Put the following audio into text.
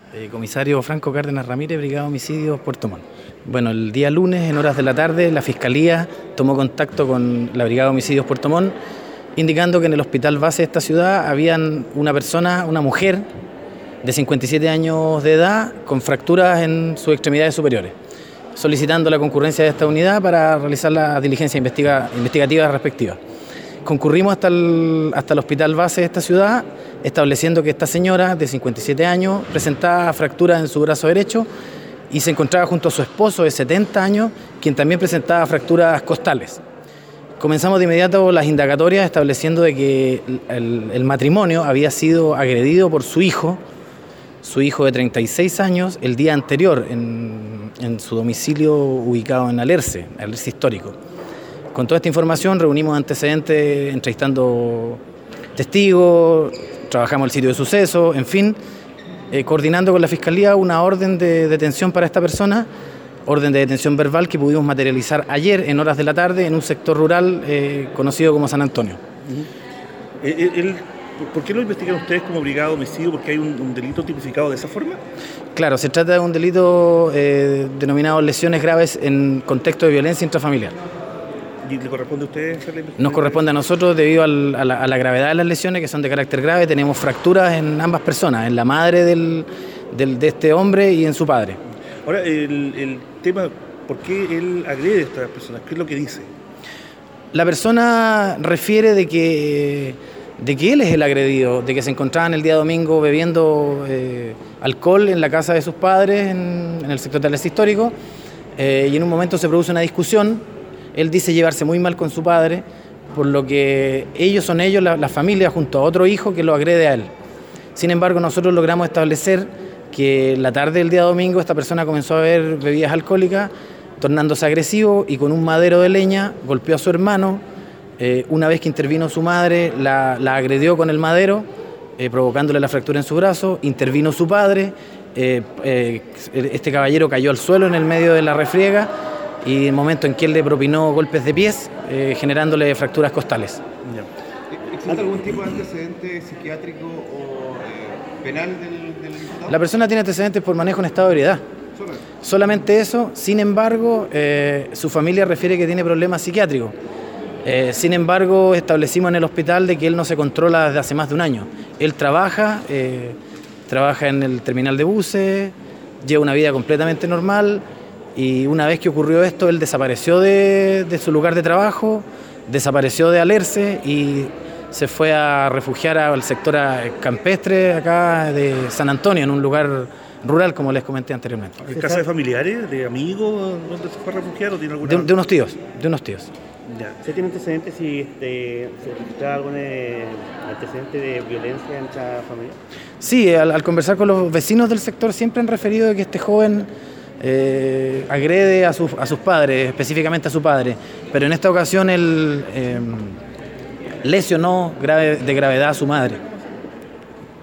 Comisario Franco Cárdenas Ramírez, Brigada de Homicidios, Puerto Montt. Bueno, el día lunes, en horas de la tarde, la Fiscalía tomó contacto con la Brigada de Homicidios Puerto Montt, indicando que en el hospital base de esta ciudad habían una mujer de 57 años de edad con fracturas en sus extremidades superiores, solicitando la concurrencia de esta unidad para realizar la diligencia investigativa respectiva. Concurrimos hasta el hospital base de esta ciudad, estableciendo que esta señora de 57 años presentaba fracturas en su brazo derecho y se encontraba junto a su esposo de 70 años, quien también presentaba fracturas costales. Comenzamos de inmediato las indagatorias estableciendo de que el matrimonio había sido agredido por su hijo de 36 años, el día anterior en su domicilio ubicado en Alerce histórico. Con toda esta información reunimos antecedentes entrevistando testigos, trabajamos el sitio de suceso, en fin, coordinando con la Fiscalía una orden de detención para esta persona, orden de detención verbal que pudimos materializar ayer en horas de la tarde en un sector rural conocido como San Antonio. ¿Por qué lo investigan ustedes como brigada de homicidio? ¿Porque hay un delito tipificado de esa forma? Claro, se trata de un delito denominado lesiones graves en contexto de violencia intrafamiliar. ¿Y le corresponde a ustedes hacer la investigación? Nos corresponde a nosotros debido a la gravedad de las lesiones, que son de carácter grave. Tenemos fracturas en ambas personas, en la madre de este hombre y en su padre. Ahora, el tema, ¿por qué él agrede a estas personas? ¿Qué es lo que dice? La persona refiere de que él es el agredido, de que se encontraban el día domingo bebiendo alcohol en la casa de sus padres en el sector de Alerce histórico, y en un momento se produce una discusión. Él dice llevarse muy mal con su padre, por lo que la familia, junto a otro hijo que lo agrede a él. Sin embargo, nosotros logramos establecer que la tarde del día domingo esta persona comenzó a beber bebidas alcohólicas, tornándose agresivo, y con un madero de leña golpeó a su hermano. Una vez que intervino su madre, la agredió con el madero, provocándole la fractura en su brazo. Intervino su padre, este caballero cayó al suelo en el medio de la refriega, y en el momento en que él le propinó golpes de pies, generándole fracturas costales. ¿Existe algún tipo de antecedente psiquiátrico o penal del imputado? La persona tiene antecedentes por manejo en estado de ebriedad. Solamente eso. Sin embargo, su familia refiere que tiene problemas psiquiátricos. Sin embargo, establecimos en el hospital de que él no se controla desde hace más de un año. Él trabaja en el terminal de buses, lleva una vida completamente normal, y una vez que ocurrió esto, él desapareció de su lugar de trabajo, desapareció de Alerce y se fue a refugiar al sector campestre acá de San Antonio, en un lugar rural, como les comenté anteriormente. ¿En casa de familiares, de amigos, dónde se fue a refugiar o tiene alguna...? De unos tíos. Ya. ¿Se tiene antecedentes si se registra algún antecedente de violencia intrafamiliar? Sí, al conversar con los vecinos del sector siempre han referido de que este joven agrede a sus padres, específicamente a su padre, pero en esta ocasión él lesionó de gravedad a su madre.